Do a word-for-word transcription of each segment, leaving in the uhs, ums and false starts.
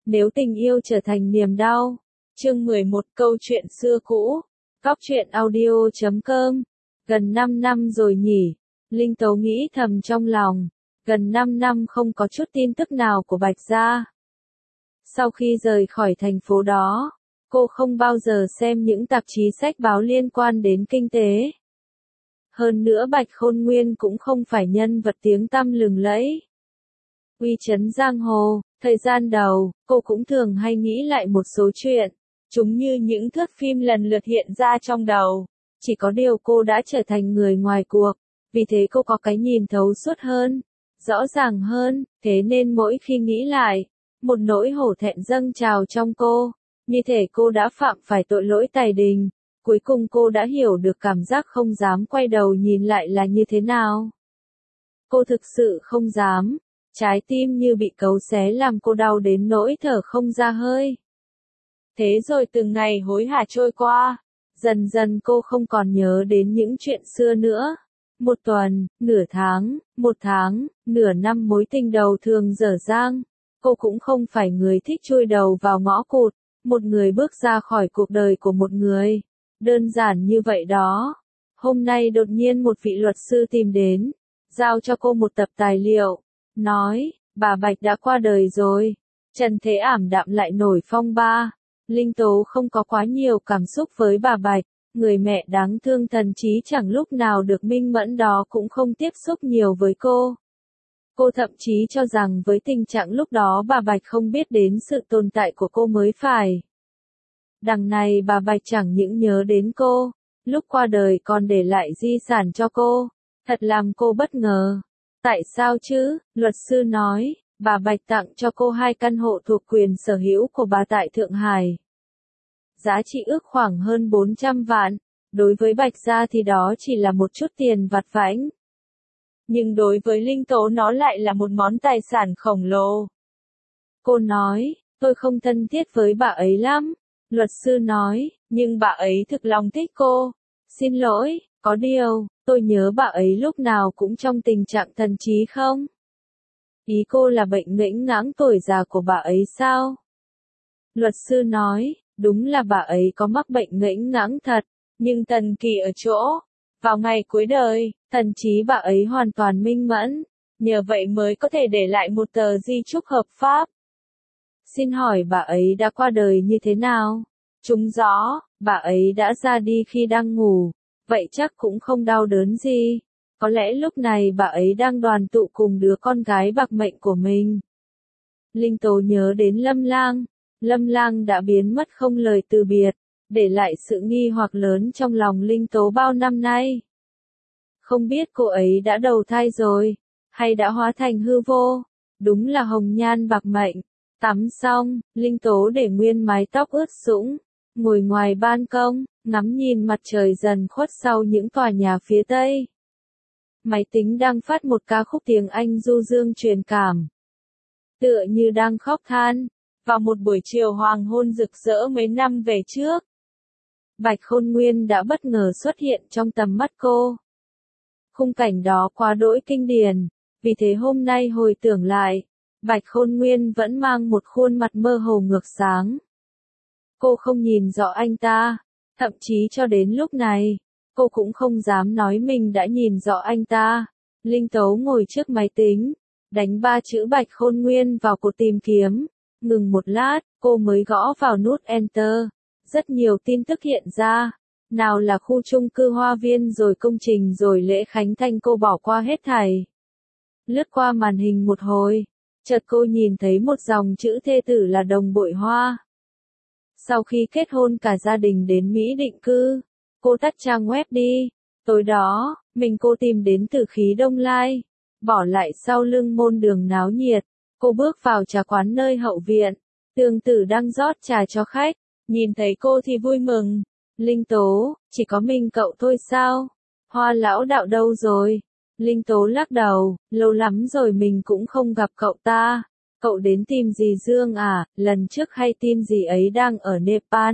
Nếu tình yêu trở thành niềm đau. Chương mười một câu chuyện xưa cũ. Cóc truyện audio chấm com. Gần năm năm rồi nhỉ. Linh Tố nghĩ thầm trong lòng. Gần năm năm không có chút tin tức nào của Bạch gia. Sau khi rời khỏi thành phố đó, cô không bao giờ xem những tạp chí sách báo liên quan đến kinh tế. Hơn nữa Bạch Khôn Nguyên cũng không phải nhân vật tiếng tăm lừng lẫy. Uy chấn giang hồ, thời gian đầu, cô cũng thường hay nghĩ lại một số chuyện. Chúng như những thước phim lần lượt hiện ra trong đầu. Chỉ có điều cô đã trở thành người ngoài cuộc, vì thế cô có cái nhìn thấu suốt hơn, rõ ràng hơn, thế nên mỗi khi nghĩ lại, một nỗi hổ thẹn dâng trào trong cô, như thể cô đã phạm phải tội lỗi tày đình. Cuối cùng cô đã hiểu được cảm giác không dám quay đầu nhìn lại là như thế nào. Cô thực sự không dám, trái tim như bị cấu xé làm cô đau đến nỗi thở không ra hơi. Thế rồi từng ngày hối hả trôi qua, dần dần cô không còn nhớ đến những chuyện xưa nữa. Một tuần, nửa tháng, một tháng, nửa năm mối tình đầu thường dở dang. Cô cũng không phải người thích chui đầu vào ngõ cụt, một người bước ra khỏi cuộc đời của một người. Đơn giản như vậy đó. Hôm nay đột nhiên một vị luật sư tìm đến, giao cho cô một tập tài liệu, nói, bà Bạch đã qua đời rồi. Trần thế ảm đạm lại nổi phong ba. Linh Tố không có quá nhiều cảm xúc với bà Bạch, người mẹ đáng thương thần trí chẳng lúc nào được minh mẫn đó cũng không tiếp xúc nhiều với cô. Cô thậm chí cho rằng với tình trạng lúc đó bà Bạch không biết đến sự tồn tại của cô mới phải. Đằng này bà Bạch chẳng những nhớ đến cô, lúc qua đời còn để lại di sản cho cô, thật làm cô bất ngờ. Tại sao chứ? Luật sư nói, bà Bạch tặng cho cô hai căn hộ thuộc quyền sở hữu của bà tại Thượng Hải. Giá trị ước khoảng hơn bốn trăm vạn, đối với Bạch gia thì đó chỉ là một chút tiền vặt vãnh. Nhưng đối với Linh Tố nó lại là một món tài sản khổng lồ. Cô nói, tôi không thân thiết với bà ấy lắm. Luật sư nói, nhưng bà ấy thực lòng thích cô. Xin lỗi, có điều, tôi nhớ bà ấy lúc nào cũng trong tình trạng thần trí không? Ý cô là bệnh nghẽn ngãng tuổi già của bà ấy sao? Luật sư nói, đúng là bà ấy có mắc bệnh nghẽn ngãng thật, nhưng thần kỳ ở chỗ, vào ngày cuối đời, thần trí bà ấy hoàn toàn minh mẫn, nhờ vậy mới có thể để lại một tờ di chúc hợp pháp. Xin hỏi bà ấy đã qua đời như thế nào? Trúng gió, bà ấy đã ra đi khi đang ngủ, vậy chắc cũng không đau đớn gì. Có lẽ lúc này bà ấy đang đoàn tụ cùng đứa con gái bạc mệnh của mình. Linh Tố nhớ đến Lâm Lang. Lâm Lang đã biến mất không lời từ biệt, để lại sự nghi hoặc lớn trong lòng Linh Tố bao năm nay. Không biết cô ấy đã đầu thai rồi, hay đã hóa thành hư vô. Đúng là hồng nhan bạc mệnh. Tắm xong, Linh Tố để nguyên mái tóc ướt sũng, ngồi ngoài ban công, ngắm nhìn mặt trời dần khuất sau những tòa nhà phía tây. Máy tính đang phát một ca khúc tiếng Anh du dương truyền cảm. Tựa như đang khóc than, vào một buổi chiều hoàng hôn rực rỡ mấy năm về trước. Bạch Khôn Nguyên đã bất ngờ xuất hiện trong tầm mắt cô. Khung cảnh đó quá đỗi kinh điển, vì thế hôm nay hồi tưởng lại, Bạch Khôn Nguyên vẫn mang một khuôn mặt mơ hồ ngược sáng. Cô không nhìn rõ anh ta, thậm chí cho đến lúc này, cô cũng không dám nói mình đã nhìn rõ anh ta. Linh Tố ngồi trước máy tính, đánh ba chữ Bạch Khôn Nguyên vào cột tìm kiếm, ngừng một lát, cô mới gõ vào nút Enter. Rất nhiều tin tức hiện ra, nào là khu chung cư Hoa Viên rồi công trình rồi lễ khánh thanh, cô bỏ qua hết thảy. Lướt qua màn hình một hồi, chợt cô nhìn thấy một dòng chữ thê tử là Đồng Bội Hoa. Sau khi kết hôn cả gia đình đến Mỹ định cư, cô tắt trang web đi. Tối đó, mình cô tìm đến Tử Khí Đông Lai, bỏ lại sau lưng môn đường náo nhiệt. Cô bước vào trà quán nơi hậu viện, Tường Tử đang rót trà cho khách, nhìn thấy cô thì vui mừng. Linh Tố, chỉ có mình cậu thôi sao? Hoa lão đạo đâu rồi? Linh Tố lắc đầu, lâu lắm rồi mình cũng không gặp cậu ta. Cậu đến tìm dì Dương à? Lần trước hay tin dì ấy đang ở Nepal.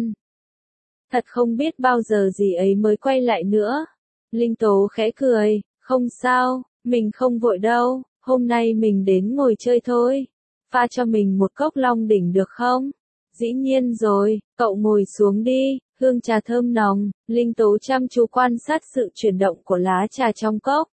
Thật không biết bao giờ dì ấy mới quay lại nữa. Linh Tố khẽ cười, không sao, mình không vội đâu, hôm nay mình đến ngồi chơi thôi. pha cho mình một cốc Long Đỉnh được không? Dĩ nhiên rồi, cậu ngồi xuống đi, hương trà thơm nồng, Linh Tố chăm chú quan sát sự chuyển động của lá trà trong cốc.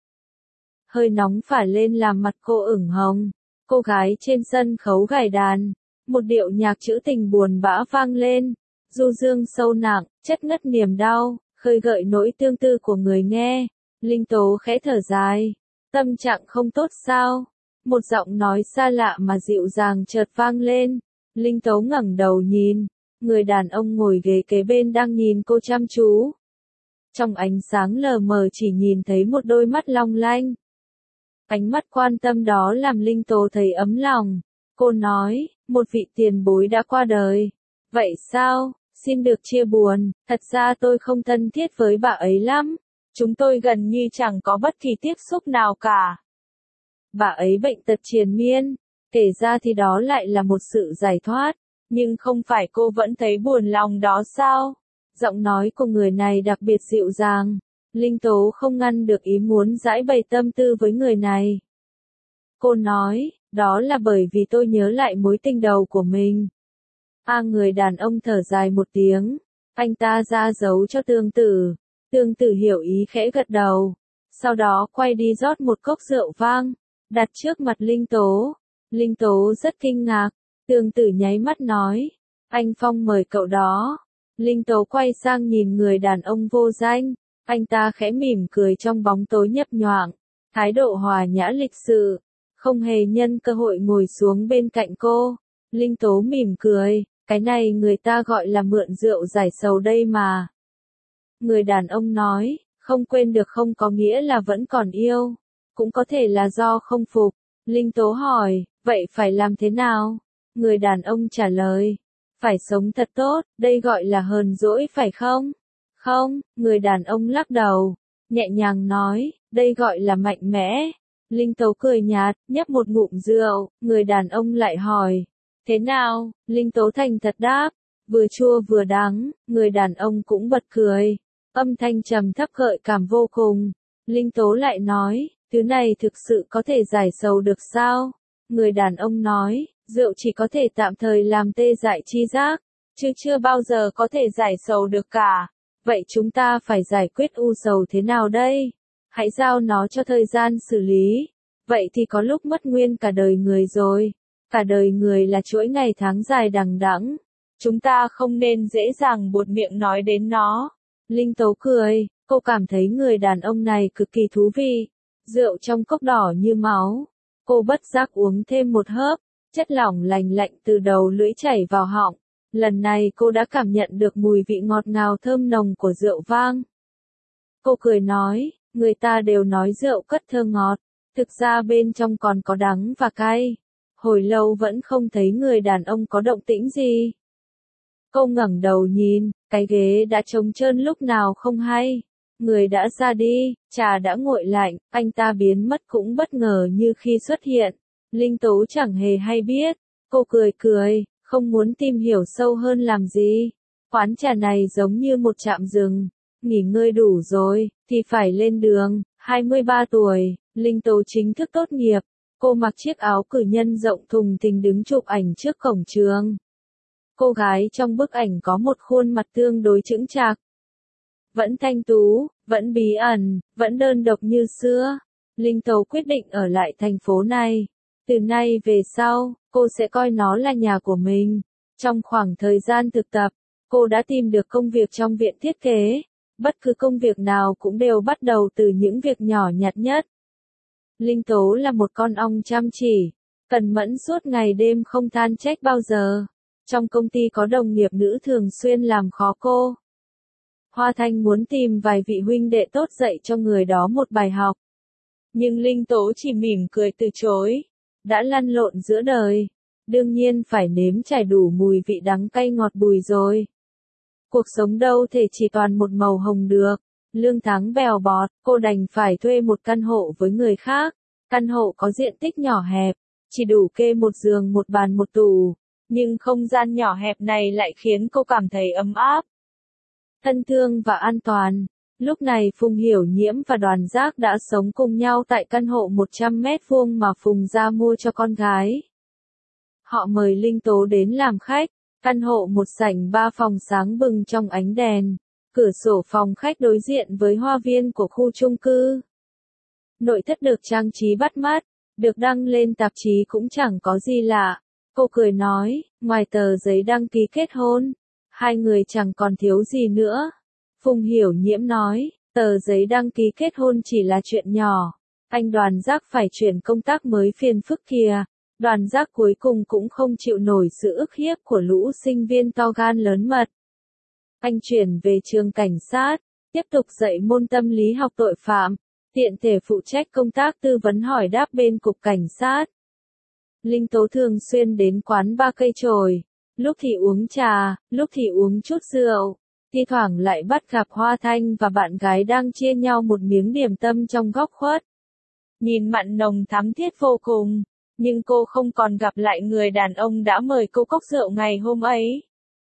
Hơi nóng phả lên làm mặt cô ửng hồng, cô gái trên sân khấu gảy đàn, một điệu nhạc trữ tình buồn bã vang lên, du dương sâu nặng, chất ngất niềm đau, khơi gợi nỗi tương tư của người nghe. Linh Tố khẽ thở dài, tâm trạng không tốt sao? Một giọng nói xa lạ mà dịu dàng chợt vang lên. Linh Tố ngẩng đầu nhìn, người đàn ông ngồi ghế kế bên đang nhìn cô chăm chú. Trong ánh sáng lờ mờ chỉ nhìn thấy một đôi mắt long lanh. Ánh mắt quan tâm đó làm Linh Tố thấy ấm lòng. Cô nói, một vị tiền bối đã qua đời. Vậy sao? Xin được chia buồn, thật ra tôi không thân thiết với bà ấy lắm. Chúng tôi gần như chẳng có bất kỳ tiếp xúc nào cả. Bà ấy bệnh tật triền miên, kể ra thì đó lại là một sự giải thoát, nhưng không phải cô vẫn thấy buồn lòng đó sao? Giọng nói của người này đặc biệt dịu dàng, Linh Tố không ngăn được ý muốn giải bày tâm tư với người này. Cô nói, đó là bởi vì tôi nhớ lại mối tình đầu của mình. À, người đàn ông thở dài một tiếng, anh ta ra dấu cho Tương Tử. Tương Tử hiểu ý khẽ gật đầu, sau đó quay đi rót một cốc rượu vang, đặt trước mặt Linh Tố. Linh Tố rất kinh ngạc, Tương Tử nháy mắt nói, anh Phong mời cậu đó. Linh Tố quay sang nhìn người đàn ông vô danh, anh ta khẽ mỉm cười trong bóng tối nhấp nhoạng, thái độ hòa nhã lịch sự, không hề nhân cơ hội ngồi xuống bên cạnh cô. Linh Tố mỉm cười, cái này người ta gọi là mượn rượu giải sầu đây mà. Người đàn ông nói, không quên được không có nghĩa là vẫn còn yêu, cũng có thể là do không phục. Linh Tố hỏi, vậy phải làm thế nào? Người đàn ông trả lời, phải sống thật tốt, đây gọi là hờn dỗi phải không? Không, người đàn ông lắc đầu, nhẹ nhàng nói, đây gọi là mạnh mẽ. Linh Tố cười nhạt, nhấp một ngụm rượu, người đàn ông lại hỏi, thế nào? Linh Tố thành thật đáp, vừa chua vừa đắng, người đàn ông cũng bật cười, âm thanh trầm thấp gợi cảm vô cùng. Linh Tố lại nói, thứ này thực sự có thể giải sầu được sao? Người đàn ông nói, rượu chỉ có thể tạm thời làm tê dại chi giác, chứ chưa bao giờ có thể giải sầu được cả. Vậy chúng ta phải giải quyết u sầu thế nào đây? Hãy giao nó cho thời gian xử lý. Vậy thì có lúc mất nguyên cả đời người rồi. Cả đời người là chuỗi ngày tháng dài đằng đẵng. Chúng ta không nên dễ dàng buột miệng nói đến nó. Linh Tố cười, cô cảm thấy người đàn ông này cực kỳ thú vị. Rượu trong cốc đỏ như máu. Cô bất giác uống thêm một hớp, chất lỏng lành lạnh từ đầu lưỡi chảy vào họng. Lần này cô đã cảm nhận được mùi vị ngọt ngào thơm nồng của rượu vang. Cô cười nói, người ta đều nói rượu cất thơ ngọt, thực ra bên trong còn có đắng và cay. Hồi lâu vẫn không thấy người đàn ông có động tĩnh gì. Cô ngẩng đầu nhìn, cái ghế đã trống trơn lúc nào không hay. Người đã ra đi, trà đã nguội lạnh, anh ta biến mất cũng bất ngờ như khi xuất hiện. Linh Tố chẳng hề hay biết, cô cười cười, không muốn tìm hiểu sâu hơn làm gì. Quán trà này giống như một trạm dừng, nghỉ ngơi đủ rồi, thì phải lên đường. hai mươi ba tuổi, Linh Tố chính thức tốt nghiệp, cô mặc chiếc áo cử nhân rộng thùng thình đứng chụp ảnh trước cổng trường. Cô gái trong bức ảnh có một khuôn mặt tương đối chững chạc. Vẫn thanh tú, vẫn bí ẩn, vẫn đơn độc như xưa. Linh Tố quyết định ở lại thành phố này. Từ nay về sau, cô sẽ coi nó là nhà của mình. Trong khoảng thời gian thực tập, cô đã tìm được công việc trong viện thiết kế. Bất cứ công việc nào cũng đều bắt đầu từ những việc nhỏ nhặt nhất. Linh Tố là một con ong chăm chỉ, cần mẫn suốt ngày đêm không than trách bao giờ. Trong công ty có đồng nghiệp nữ thường xuyên làm khó cô. Hoa Thanh muốn tìm vài vị huynh đệ tốt dạy cho người đó một bài học. Nhưng Linh Tố chỉ mỉm cười từ chối. Đã lăn lộn giữa đời, đương nhiên phải nếm trải đủ mùi vị đắng cay ngọt bùi rồi. Cuộc sống đâu thể chỉ toàn một màu hồng được, lương tháng bèo bọt, cô đành phải thuê một căn hộ với người khác. Căn hộ có diện tích nhỏ hẹp, chỉ đủ kê một giường một bàn một tủ, nhưng không gian nhỏ hẹp này lại khiến cô cảm thấy ấm áp, thân thương và an toàn. Lúc này Phùng Hiểu Nhiễm và Đoàn Giác đã sống cùng nhau tại căn hộ một trăm mét vuông mà Phùng gia mua cho con gái. Họ mời Linh Tố đến làm khách, căn hộ một sảnh ba phòng sáng bừng trong ánh đèn, cửa sổ phòng khách đối diện với hoa viên của khu chung cư. Nội thất được trang trí bắt mắt, được đăng lên tạp chí cũng chẳng có gì lạ. Cô cười nói, ngoài tờ giấy đăng ký kết hôn, hai người chẳng còn thiếu gì nữa. Phùng Hiểu Nhiễm nói, tờ giấy đăng ký kết hôn chỉ là chuyện nhỏ. Anh Đoàn Giác phải chuyển công tác mới phiền phức kìa. Đoàn Giác cuối cùng cũng không chịu nổi sự ức hiếp của lũ sinh viên to gan lớn mật. Anh chuyển về trường cảnh sát, tiếp tục dạy môn tâm lý học tội phạm, tiện thể phụ trách công tác tư vấn hỏi đáp bên cục cảnh sát. Linh Tố thường xuyên đến quán ba cây chổi, lúc thì uống trà, lúc thì uống chút rượu, thi thoảng lại bắt gặp Hoa Thanh và bạn gái đang chia nhau một miếng điểm tâm trong góc khuất. Nhìn mặn nồng thắm thiết vô cùng, nhưng cô không còn gặp lại người đàn ông đã mời cô cốc rượu ngày hôm ấy.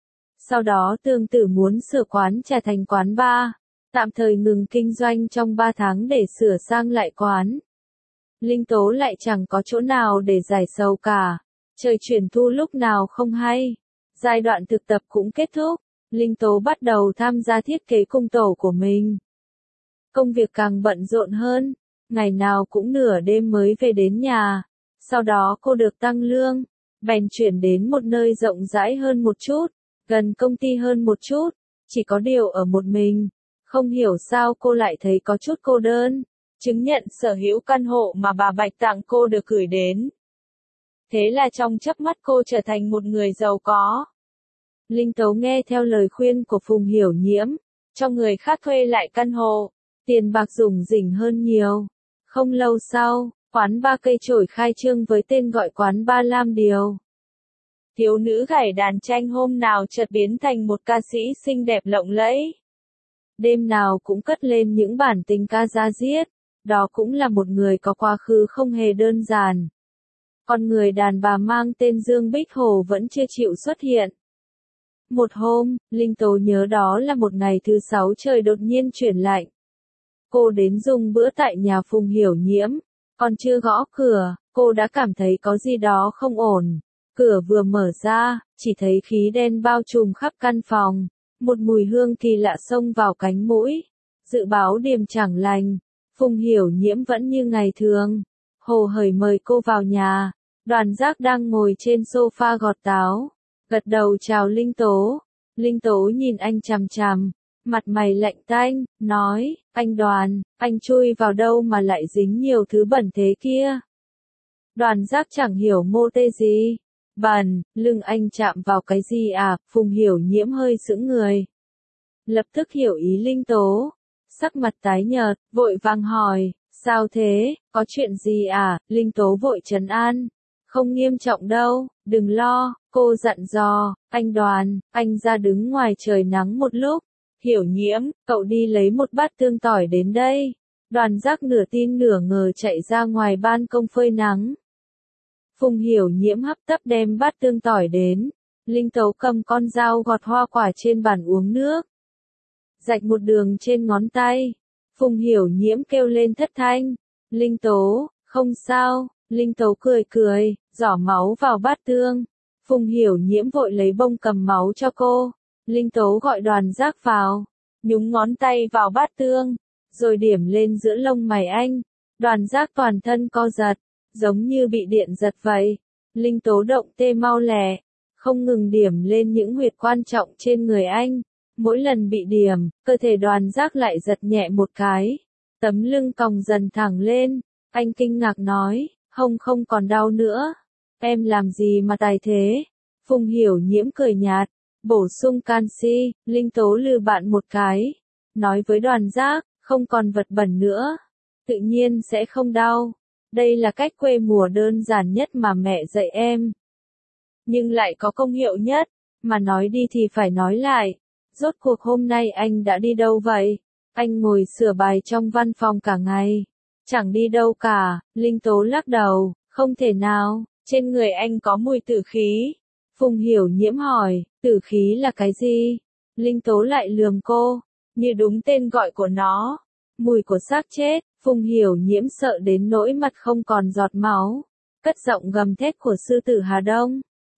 Sau đó Tương Tử muốn sửa quán trà thành quán bar, tạm thời ngừng kinh doanh trong ba tháng để sửa sang lại quán. Linh Tố lại chẳng có chỗ nào để giải sầu cả, trời chuyển thu lúc nào không hay. Giai đoạn thực tập cũng kết thúc, Linh Tố bắt đầu tham gia thiết kế cung tổ của mình. Công việc càng bận rộn hơn, ngày nào cũng nửa đêm mới về đến nhà. Sau đó cô được tăng lương, bèn chuyển đến một nơi rộng rãi hơn một chút, gần công ty hơn một chút, chỉ có điều ở một mình. Không hiểu sao cô lại thấy có chút cô đơn. Chứng nhận sở hữu căn hộ mà bà Bạch tặng cô được gửi đến. Thế là trong chớp mắt cô trở thành một người giàu có. Linh Tố nghe theo lời khuyên của Phùng Hiểu Nhiễm, cho người khác thuê lại căn hộ, tiền bạc rủng rỉnh hơn nhiều. Không lâu sau, quán ba cây chổi khai trương với tên gọi quán ba Lam Điều. Thiếu nữ gảy đàn tranh hôm nào chợt biến thành một ca sĩ xinh đẹp lộng lẫy. Đêm nào cũng cất lên những bản tình ca da diết, đó cũng là một người có quá khứ không hề đơn giản. Còn người đàn bà mang tên Dương Bích Hồ vẫn chưa chịu xuất hiện. Một hôm, Linh Tố nhớ đó là một ngày thứ sáu trời đột nhiên chuyển lạnh. Cô đến dùng bữa tại nhà Phùng Hiểu Nhiễm, còn chưa gõ cửa, cô đã cảm thấy có gì đó không ổn. Cửa vừa mở ra, chỉ thấy khí đen bao trùm khắp căn phòng, một mùi hương kỳ lạ xông vào cánh mũi. Dự báo điềm chẳng lành, Phùng Hiểu Nhiễm vẫn như ngày thường. Hồ hởi mời cô vào nhà, Đoàn Giác đang ngồi trên sofa gọt táo, gật đầu chào Linh Tố. Linh Tố nhìn anh chằm chằm, mặt mày lạnh tanh, nói, anh Đoàn, anh chui vào đâu mà lại dính nhiều thứ bẩn thế kia. Đoàn Giác chẳng hiểu mô tê gì. Bẩn, lưng anh chạm vào cái gì à? Phùng Hiểu Nhiễm hơi sững người. Lập tức hiểu ý Linh Tố. Sắc mặt tái nhợt, vội vàng hỏi, sao thế, có chuyện gì à? Linh Tố vội trấn an. Không nghiêm trọng đâu, đừng lo, cô dặn dò, anh Đoàn, anh ra đứng ngoài trời nắng một lúc. Hiểu Nhiễm, cậu đi lấy một bát tương tỏi đến đây. Đoàn Giác nửa tin nửa ngờ chạy ra ngoài ban công phơi nắng. Phùng Hiểu Nhiễm hấp tấp đem bát tương tỏi đến. Linh Tố cầm con dao gọt hoa quả trên bàn uống nước. Rạch một đường trên ngón tay. Phùng Hiểu Nhiễm kêu lên thất thanh. Linh Tố, không sao. Linh Tố cười cười, giỏ máu vào bát tương. Phùng Hiểu Nhiễm vội lấy bông cầm máu cho cô. Linh Tố gọi Đoàn Giác vào, nhúng ngón tay vào bát tương, rồi điểm lên giữa lông mày anh. Đoàn Giác toàn thân co giật, giống như bị điện giật vậy. Linh Tố động tê mau lẹ, không ngừng điểm lên những huyệt quan trọng trên người anh. Mỗi lần bị điểm, cơ thể Đoàn Giác lại giật nhẹ một cái. Tấm lưng còng dần thẳng lên. Anh kinh ngạc nói, hông không còn đau nữa. Em làm gì mà tài thế? Phùng Hiểu Nhiễm cười nhạt, bổ sung canxi. Linh Tố lừa bạn một cái, nói với Đoàn Giác, không còn vật bẩn nữa, tự nhiên sẽ không đau. Đây là cách quê mùa đơn giản nhất mà mẹ dạy em, nhưng lại có công hiệu nhất. Mà nói đi thì phải nói lại, rốt cuộc hôm nay anh đã đi đâu vậy? Anh ngồi sửa bài trong văn phòng cả ngày, chẳng đi đâu cả. Linh Tố lắc đầu, không thể nào, trên người anh có mùi tử khí. Phùng Hiểu Nhiễm hỏi, tử khí là cái gì? Linh Tố lại lườm cô, như đúng tên gọi của nó, mùi của xác chết. Phùng Hiểu Nhiễm sợ đến nỗi mặt không còn giọt máu, cất giọng gầm thét của sư tử Hà Đông.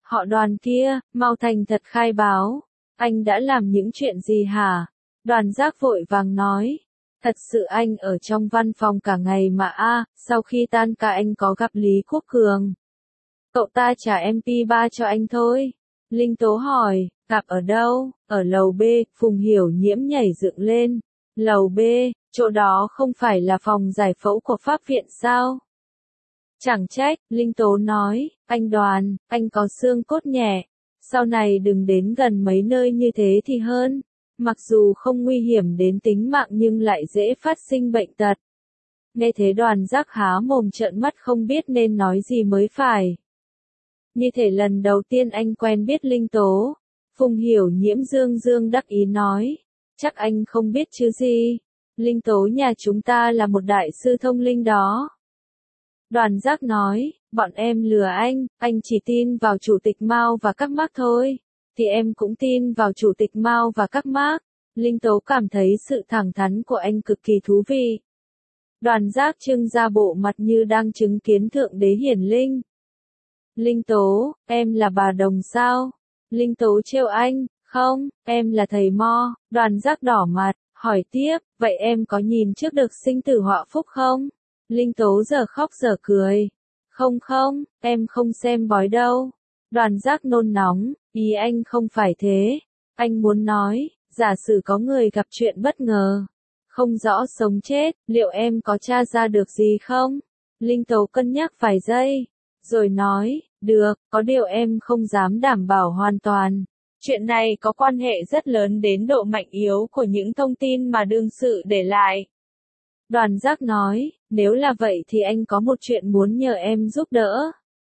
Họ Đoàn kia, mau thành thật khai báo. Anh đã làm những chuyện gì hả? Đoàn Giác vội vàng nói. Thật sự anh ở trong văn phòng cả ngày mà a, sau khi tan ca anh có gặp Lý Quốc Cường. Cậu ta trả em pê ba cho anh thôi. Linh Tố hỏi, gặp ở đâu? Ở lầu B, Phùng Hiểu Nhiễm nhảy dựng lên. Lầu B, chỗ đó không phải là phòng giải phẫu của pháp viện sao? Chẳng trách, Linh Tố nói, anh Đoàn, anh có xương cốt nhẹ. Sau này đừng đến gần mấy nơi như thế thì hơn. Mặc dù không nguy hiểm đến tính mạng nhưng lại dễ phát sinh bệnh tật. Nghe thế Đoàn Giác há mồm trợn mắt không biết nên nói gì mới phải. Như thể lần đầu tiên anh quen biết Linh Tố. Phùng Hiểu Nhiễm dương dương đắc ý nói. Chắc anh không biết chứ gì. Linh Tố nhà chúng ta là một đại sư thông linh đó. Đoàn Giác nói, bọn em lừa anh, anh chỉ tin vào chủ tịch Mao và các Mác thôi. Thì em cũng tin vào chủ tịch Mao và các Mác. Linh Tố cảm thấy sự thẳng thắn của anh cực kỳ thú vị. Đoàn Giác trưng ra bộ mặt như đang chứng kiến Thượng Đế hiển linh. Linh Tố, em là bà Đồng sao? Linh Tố trêu anh, không, em là thầy Mo. Đoàn Giác đỏ mặt, hỏi tiếp, vậy em có nhìn trước được sinh tử họa phúc không? Linh Tố giờ khóc giờ cười. Không không, em không xem bói đâu. Đoàn Giác nôn nóng, ý anh không phải thế. Anh muốn nói, giả sử có người gặp chuyện bất ngờ. Không rõ sống chết, liệu em có tra ra được gì không? Linh Tố cân nhắc vài giây. Rồi nói, được, có điều em không dám đảm bảo hoàn toàn. Chuyện này có quan hệ rất lớn đến độ mạnh yếu của những thông tin mà đương sự để lại. Đoàn Giác nói, nếu là vậy thì anh có một chuyện muốn nhờ em giúp đỡ.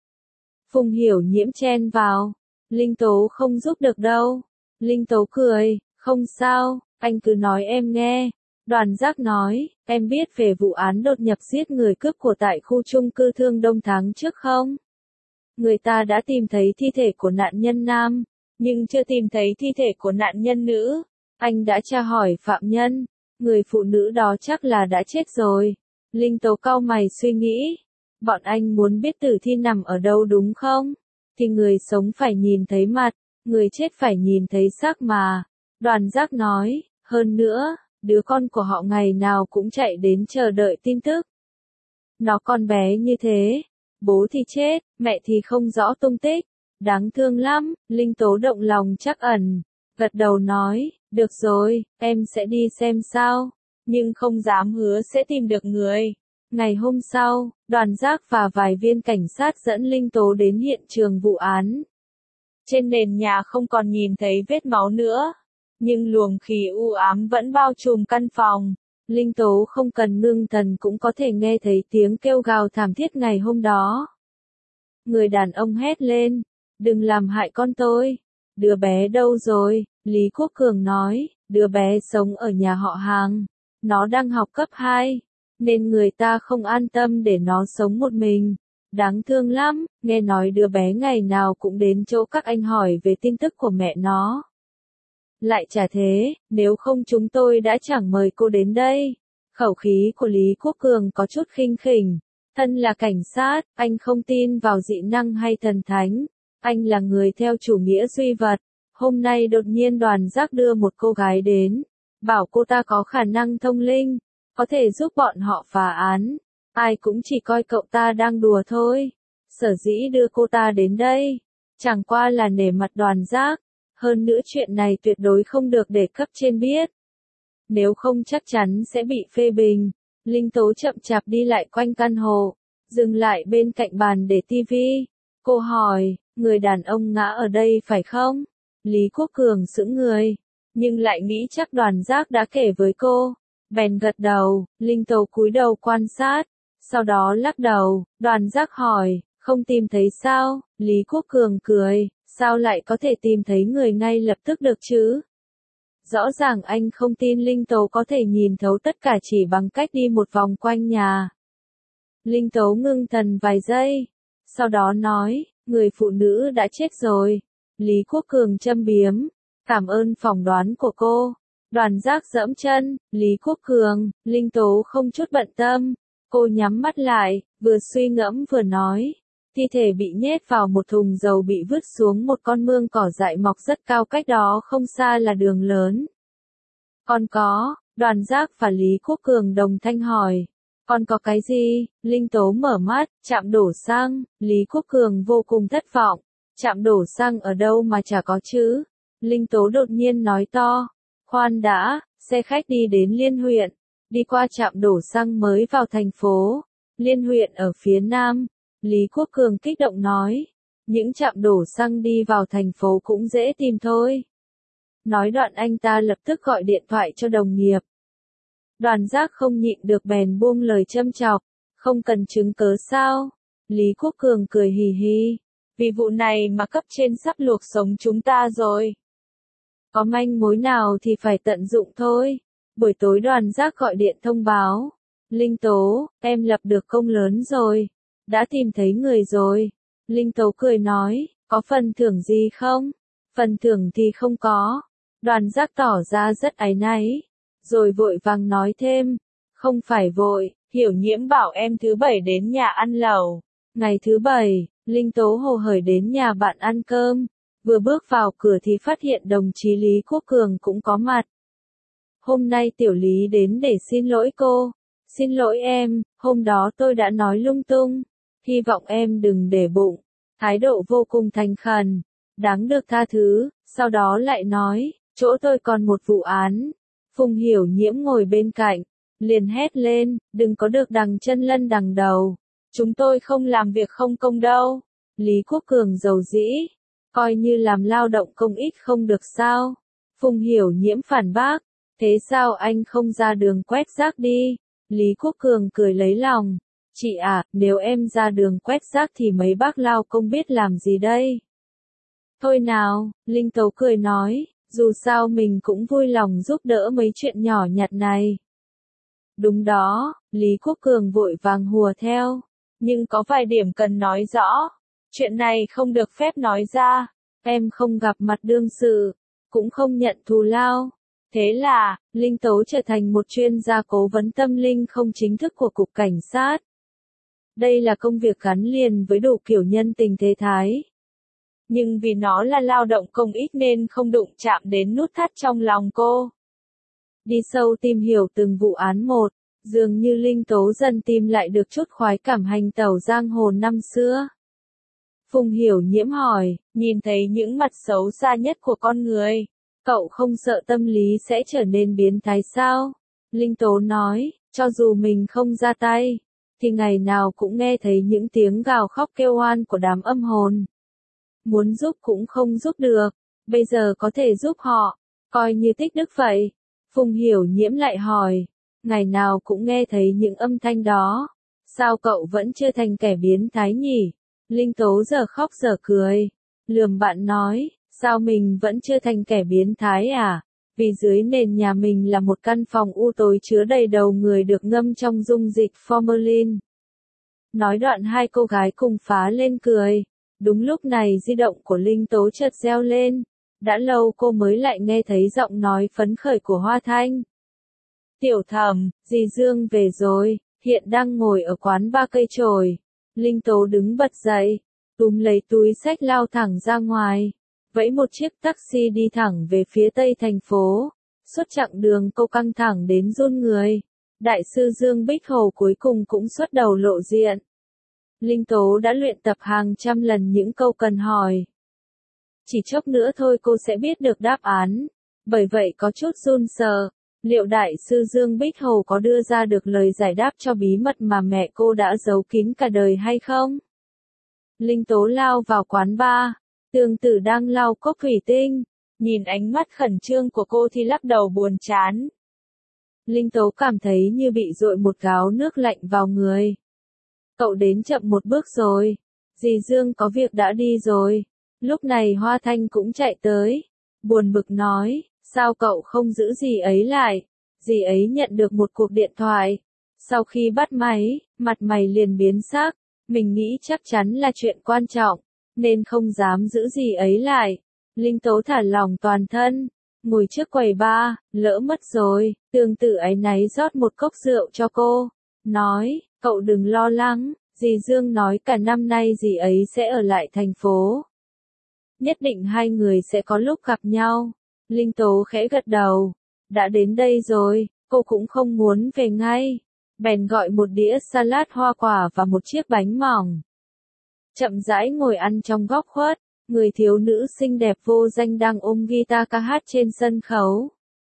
Phùng Hiểu Nhiễm chen vào. Linh Tố không giúp được đâu. Linh Tố cười, không sao, anh cứ nói em nghe. Đoàn Giác nói, em biết về vụ án đột nhập giết người cướp của tại khu chung cư Thương Đông tháng trước không? Người ta đã tìm thấy thi thể của nạn nhân nam, nhưng chưa tìm thấy thi thể của nạn nhân nữ. Anh đã tra hỏi phạm nhân, người phụ nữ đó chắc là đã chết rồi. Linh Tố cau mày suy nghĩ, bọn anh muốn biết tử thi nằm ở đâu đúng không? Thì người sống phải nhìn thấy mặt, người chết phải nhìn thấy xác mà. Đoàn Giác nói, hơn nữa, đứa con của họ ngày nào cũng chạy đến chờ đợi tin tức. Nó còn bé như thế, bố thì chết, mẹ thì không rõ tung tích, đáng thương lắm. Linh Tố động lòng trắc ẩn, gật đầu nói, được rồi, em sẽ đi xem sao, nhưng không dám hứa sẽ tìm được người. Ngày hôm sau, Đoàn Giác và vài viên cảnh sát dẫn Linh Tố đến hiện trường vụ án. Trên nền nhà không còn nhìn thấy vết máu nữa, nhưng luồng khí u ám vẫn bao trùm căn phòng. Linh Tố không cần ngưng thần cũng có thể nghe thấy tiếng kêu gào thảm thiết ngày hôm đó. Người đàn ông hét lên, đừng làm hại con tôi. Đứa bé đâu rồi? Lý Quốc Cường nói, đứa bé sống ở nhà họ hàng. Nó đang học cấp hai, nên người ta không an tâm để nó sống một mình. Đáng thương lắm, nghe nói đứa bé ngày nào cũng đến chỗ các anh hỏi về tin tức của mẹ nó. Lại chả thế, nếu không chúng tôi đã chẳng mời cô đến đây. Khẩu khí của Lý Quốc Cường có chút khinh khỉnh. Thân là cảnh sát, anh không tin vào dị năng hay thần thánh. Anh là người theo chủ nghĩa duy vật. Hôm nay đột nhiên Đoàn Giác đưa một cô gái đến, bảo cô ta có khả năng thông linh, có thể giúp bọn họ phá án. Ai cũng chỉ coi cậu ta đang đùa thôi. Sở dĩ đưa cô ta đến đây, chẳng qua là nể mặt Đoàn Giác. Hơn nữa chuyện này tuyệt đối không được để cấp trên biết. Nếu không chắc chắn sẽ bị phê bình. Linh Tố chậm chạp đi lại quanh căn hộ, dừng lại bên cạnh bàn để tivi. Cô hỏi, người đàn ông ngã ở đây phải không? Lý Quốc Cường sững người, nhưng lại nghĩ chắc Đoàn Giác đã kể với cô. Bèn gật đầu. Linh Tố cúi đầu quan sát, sau đó lắc đầu. Đoàn Giác hỏi, không tìm thấy sao? Lý Quốc Cường cười, sao lại có thể tìm thấy người ngay lập tức được chứ? Rõ ràng anh không tin Linh Tố có thể nhìn thấu tất cả chỉ bằng cách đi một vòng quanh nhà. Linh Tố ngưng thần vài giây, sau đó nói, người phụ nữ đã chết rồi. Lý Quốc Cường châm biếm, cảm ơn phỏng đoán của cô. Đoàn Giác giẫm chân, Lý Quốc Cường. Linh Tố không chút bận tâm, cô nhắm mắt lại, vừa suy ngẫm vừa nói, thi thể bị nhét vào một thùng dầu bị vứt xuống một con mương cỏ dại mọc rất cao cách đó không xa là đường lớn. Còn có, Đoàn Giác và Lý Quốc Cường đồng thanh hỏi. Còn có cái gì? Linh Tố mở mắt, trạm đổ xăng, Lý Quốc Cường vô cùng thất vọng. Trạm đổ xăng ở đâu mà chả có chứ? Linh Tố đột nhiên nói to. Khoan đã, xe khách đi đến Liên huyện, đi qua trạm đổ xăng mới vào thành phố. Liên huyện ở phía nam. Lý Quốc Cường kích động nói. Những trạm đổ xăng đi vào thành phố cũng dễ tìm thôi. Nói đoạn anh ta lập tức gọi điện thoại cho đồng nghiệp. Đoàn Giác không nhịn được bèn buông lời châm chọc. Không cần chứng cớ sao? Lý Quốc Cường cười hì hì. Vì vụ này mà cấp trên sắp luộc sống chúng ta rồi. Có manh mối nào thì phải tận dụng thôi. Buổi tối Đoàn Giác gọi điện thông báo. Linh Tố, em lập được công lớn rồi. Đã tìm thấy người rồi. Linh Tố cười nói, có phần thưởng gì không? Phần thưởng thì không có. Đoàn Giác tỏ ra rất áy náy. Rồi vội vàng nói thêm. Không phải vội, Hiểu Nhiễm bảo em thứ bảy đến nhà ăn lẩu. Ngày thứ bảy, Linh Tố hồ hởi đến nhà bạn ăn cơm. Vừa bước vào cửa thì phát hiện đồng chí Lý Quốc Cường cũng có mặt. Hôm nay tiểu Lý đến để xin lỗi cô. Xin lỗi em, hôm đó tôi đã nói lung tung. Hy vọng em đừng để bụng. Thái độ vô cùng thành khẩn. Đáng được tha thứ, sau đó lại nói, chỗ tôi còn một vụ án. Phùng Hiểu Nhiễm ngồi bên cạnh, liền hét lên, đừng có được đằng chân lân đằng đầu. Chúng tôi không làm việc không công đâu. Lý Quốc Cường giàu dĩ, coi như làm lao động công ích không được sao. Phùng Hiểu Nhiễm phản bác, thế sao anh không ra đường quét rác đi? Lý Quốc Cường cười lấy lòng, chị à, nếu em ra đường quét rác thì mấy bác lao công biết làm gì đây? Thôi nào, Linh Tố cười nói, dù sao mình cũng vui lòng giúp đỡ mấy chuyện nhỏ nhặt này. Đúng đó, Lý Quốc Cường vội vàng hùa theo. Nhưng có vài điểm cần nói rõ. Chuyện này không được phép nói ra. Em không gặp mặt đương sự, cũng không nhận thù lao. Thế là, Linh Tố trở thành một chuyên gia cố vấn tâm linh không chính thức của Cục Cảnh sát. Đây là công việc gắn liền với đủ kiểu nhân tình thế thái. Nhưng vì nó là lao động công ích nên không đụng chạm đến nút thắt trong lòng cô. Đi sâu tìm hiểu từng vụ án một, dường như Linh Tố dần tìm lại được chút khoái cảm hành tẩu giang hồ năm xưa. Phùng Hiểu Nhiễm hỏi, nhìn thấy những mặt xấu xa nhất của con người, cậu không sợ tâm lý sẽ trở nên biến thái sao? Linh Tố nói, cho dù mình không ra tay, thì ngày nào cũng nghe thấy những tiếng gào khóc kêu oan của đám âm hồn. Muốn giúp cũng không giúp được, bây giờ có thể giúp họ, coi như tích đức vậy. Phùng Hiểu Nhiễm lại hỏi, ngày nào cũng nghe thấy những âm thanh đó, sao cậu vẫn chưa thành kẻ biến thái nhỉ? Linh Tố giờ khóc giờ cười, lườm bạn nói, sao mình vẫn chưa thành kẻ biến thái à? Vì dưới nền nhà mình là một căn phòng u tối chứa đầy đầu người được ngâm trong dung dịch formalin. Nói đoạn hai cô gái cùng phá lên cười. Đúng lúc này di động của Linh Tố chợt reo lên. Đã lâu cô mới lại nghe thấy giọng nói phấn khởi của Hoa Thanh. Tiểu Thẩm, dì Dương về rồi, hiện đang ngồi ở quán ba cây chổi. Linh Tố đứng bật dậy, túm lấy túi xách lao thẳng ra ngoài, vẫy một chiếc taxi đi thẳng về phía tây thành phố. Suốt chặng đường cô căng thẳng đến run người. Đại sư Dương Bích Hầu cuối cùng cũng xuất đầu lộ diện. Linh Tố đã luyện tập hàng trăm lần những câu cần hỏi. Chỉ chốc nữa thôi cô sẽ biết được đáp án. Bởi vậy có chút run sợ. Liệu đại sư Dương Bích Hầu có đưa ra được lời giải đáp cho bí mật mà mẹ cô đã giấu kín cả đời hay không? Linh Tố lao vào quán bar. Tương Tử đang lau cốc thủy tinh. Nhìn ánh mắt khẩn trương của cô thì lắc đầu buồn chán. Linh Tố cảm thấy như bị dội một gáo nước lạnh vào người. Cậu đến chậm một bước rồi. Dì Dương có việc đã đi rồi. Lúc này Hoa Thanh cũng chạy tới. Buồn bực nói, sao cậu không giữ dì ấy lại? Dì ấy nhận được một cuộc điện thoại. Sau khi bắt máy, mặt mày liền biến sắc. Mình nghĩ chắc chắn là chuyện quan trọng, nên không dám giữ dì ấy lại. Linh Tố thả lòng toàn thân. Ngồi trước quầy bar, lỡ mất rồi. Tương Tự áy náy rót một cốc rượu cho cô. Nói, cậu đừng lo lắng, Dì Dương nói cả năm nay dì ấy sẽ ở lại thành phố. Nhất định hai người sẽ có lúc gặp nhau. Linh Tố khẽ gật đầu. Đã đến đây rồi, cô cũng không muốn về ngay. Bèn gọi một đĩa salad hoa quả và một chiếc bánh mỏng. Chậm rãi ngồi ăn trong góc khuất, người thiếu nữ xinh đẹp vô danh đang ôm guitar ca hát trên sân khấu.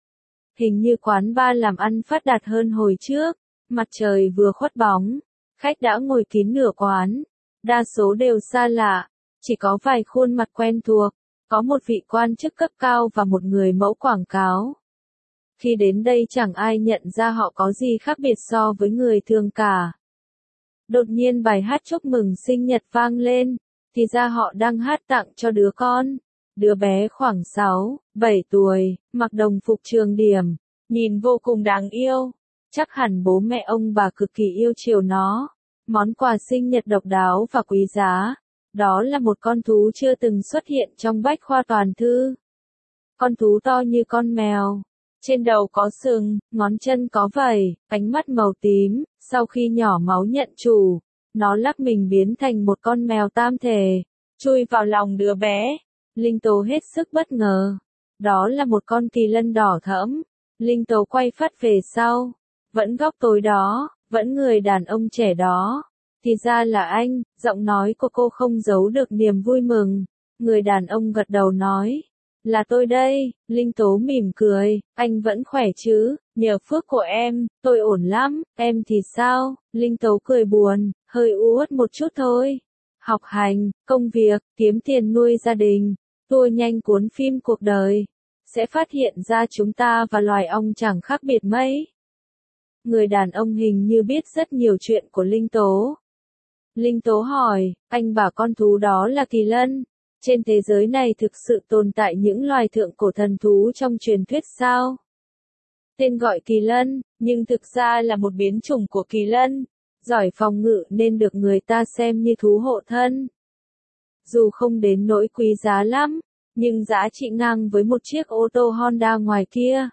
Hình như quán bar làm ăn phát đạt hơn hồi trước, mặt trời vừa khuất bóng, khách đã ngồi kín nửa quán, đa số đều xa lạ, chỉ có vài khuôn mặt quen thuộc, có một vị quan chức cấp cao và một người mẫu quảng cáo. Khi đến đây chẳng ai nhận ra họ có gì khác biệt so với người thường cả. Đột nhiên bài hát chúc mừng sinh nhật vang lên, thì ra họ đang hát tặng cho đứa con. Đứa bé khoảng sáu, bảy tuổi, mặc đồng phục trường điểm, nhìn vô cùng đáng yêu. Chắc hẳn bố mẹ ông bà cực kỳ yêu chiều nó. Món quà sinh nhật độc đáo và quý giá. Đó là một con thú chưa từng xuất hiện trong bách khoa toàn thư. Con thú to như con mèo. Trên đầu có sừng, ngón chân có vảy, ánh mắt màu tím. Sau khi nhỏ máu nhận chủ, nó lắc mình biến thành một con mèo tam thể, chui vào lòng đứa bé. Linh Tố hết sức bất ngờ. Đó là một con kỳ lân đỏ thẫm. Linh Tố quay phát về sau. Vẫn góc tối đó, vẫn người đàn ông trẻ đó. Thì ra là anh, giọng nói của cô không giấu được niềm vui mừng. Người đàn ông gật đầu nói. Là tôi đây. Linh Tố mỉm cười. Anh vẫn khỏe chứ? Nhờ phước của em, tôi ổn lắm. Em thì sao? Linh Tố cười buồn, hơi u uất một chút thôi. Học hành, công việc, kiếm tiền nuôi gia đình. Tua nhanh cuốn phim cuộc đời. Sẽ phát hiện ra chúng ta và loài ong chẳng khác biệt mấy. Người đàn ông hình như biết rất nhiều chuyện của Linh Tố. Linh Tố hỏi, anh bảo con thú đó là kỳ lân. Trên thế giới này thực sự tồn tại những loài thượng cổ thần thú trong truyền thuyết sao? Tên gọi kỳ lân, nhưng thực ra là một biến chủng của kỳ lân. Giỏi phòng ngự nên được người ta xem như thú hộ thân. Dù không đến nỗi quý giá lắm, nhưng giá trị ngang với một chiếc ô tô Honda ngoài kia.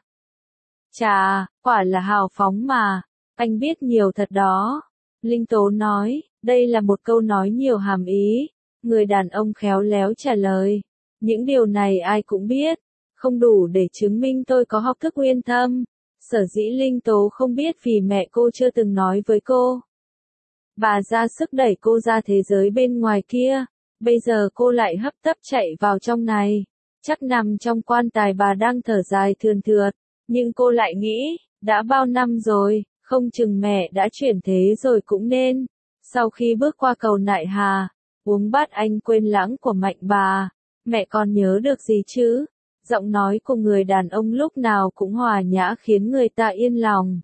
Chà, quả là hào phóng mà, anh biết nhiều thật đó. Linh Tố nói, đây là một câu nói nhiều hàm ý. Người đàn ông khéo léo trả lời, những điều này ai cũng biết, không đủ để chứng minh tôi có học thức uyên thâm. Sở dĩ Linh Tố không biết vì mẹ cô chưa từng nói với cô. Bà ra sức đẩy cô ra thế giới bên ngoài kia, bây giờ cô lại hấp tấp chạy vào trong này. Chắc nằm trong quan tài bà đang thở dài thườn thượt, nhưng cô lại nghĩ, đã bao năm rồi, không chừng mẹ đã chuyển thế rồi cũng nên. Sau khi bước qua cầu Nại Hà, uống bát anh quên lãng của Mạnh bà, mẹ còn nhớ được gì chứ? Giọng nói của người đàn ông lúc nào cũng hòa nhã khiến người ta yên lòng.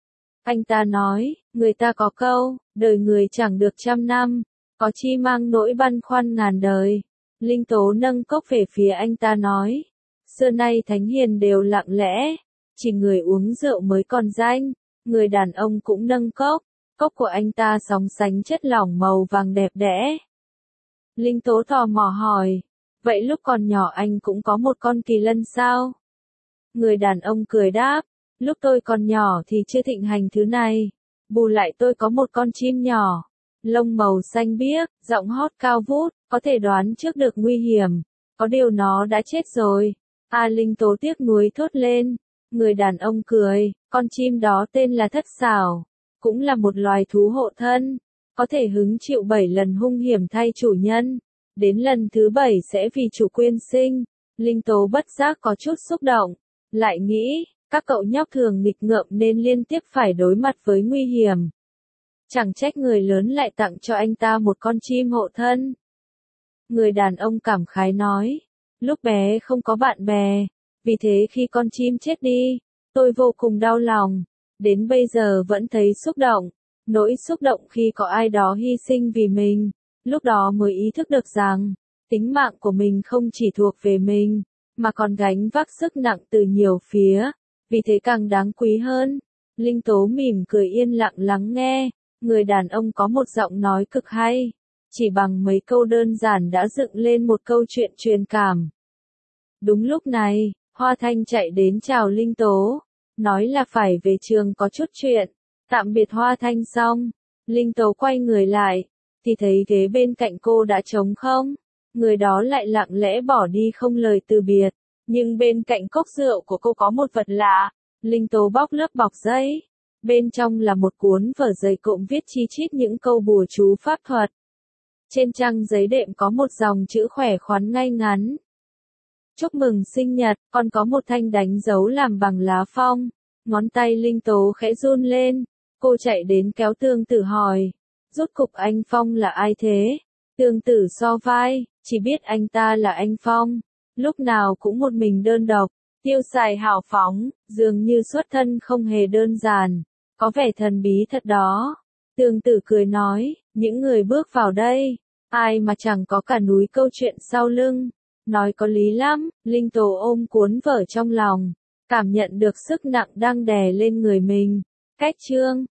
Anh ta nói, người ta có câu, đời người chẳng được trăm năm, có chi mang nỗi băn khoăn ngàn đời. Linh Tố nâng cốc về phía anh ta nói, xưa nay thánh hiền đều lặng lẽ, chỉ người uống rượu mới còn danh. Người đàn ông cũng nâng cốc, cốc của anh ta sóng sánh chất lỏng màu vàng đẹp đẽ. Linh Tố tò mò hỏi, vậy lúc còn nhỏ anh cũng có một con kỳ lân sao? Người đàn ông cười đáp, lúc tôi còn nhỏ thì chưa thịnh hành thứ này, bù lại tôi có một con chim nhỏ, lông màu xanh biếc, giọng hót cao vút, có thể đoán trước được nguy hiểm, có điều nó đã chết rồi. À, Linh Tố tiếc nuối thốt lên. Người đàn ông cười, con chim đó tên là Thất Xảo, cũng là một loài thú hộ thân, có thể hứng chịu bảy lần hung hiểm thay chủ nhân, đến lần thứ bảy sẽ vì chủ quyên sinh. Linh Tố bất giác có chút xúc động, lại nghĩ, các cậu nhóc thường nghịch ngợm nên liên tiếp phải đối mặt với nguy hiểm. Chẳng trách người lớn lại tặng cho anh ta một con chim hộ thân. Người đàn ông cảm khái nói, lúc bé không có bạn bè, vì thế khi con chim chết đi, tôi vô cùng đau lòng, đến bây giờ vẫn thấy xúc động, nỗi xúc động khi có ai đó hy sinh vì mình, lúc đó mới ý thức được rằng, tính mạng của mình không chỉ thuộc về mình, mà còn gánh vác sức nặng từ nhiều phía, vì thế càng đáng quý hơn. Linh Tố mỉm cười yên lặng lắng nghe, người đàn ông có một giọng nói cực hay, chỉ bằng mấy câu đơn giản đã dựng lên một câu chuyện truyền cảm. Đúng lúc này, Hoa Thanh chạy đến chào Linh Tố, nói là phải về trường có chút chuyện. Tạm biệt Hoa Thanh xong, Linh Tố quay người lại, thì thấy ghế bên cạnh cô đã trống không. Người đó lại lặng lẽ bỏ đi không lời từ biệt. Nhưng bên cạnh cốc rượu của cô có một vật lạ. Linh Tố bóc lớp bọc giấy. Bên trong là một cuốn vở dày cộm viết chi chít những câu bùa chú pháp thuật. Trên trang giấy đệm có một dòng chữ khỏe khoắn ngay ngắn. Chúc mừng sinh nhật, còn có một thanh đánh dấu làm bằng lá phong. Ngón tay Linh Tố khẽ run lên. Cô chạy đến kéo Tương Tử hỏi. Rốt cục anh Phong là ai thế? Tương Tử so vai, chỉ biết anh ta là anh Phong. Lúc nào cũng một mình đơn độc, tiêu xài hào phóng, dường như xuất thân không hề đơn giản. Có vẻ thần bí thật đó. Tương Tử cười nói, những người bước vào đây, ai mà chẳng có cả núi câu chuyện sau lưng. Nói có lý lắm. Linh Tố ôm cuốn vở trong lòng, cảm nhận được sức nặng đang đè lên người mình. Cách chương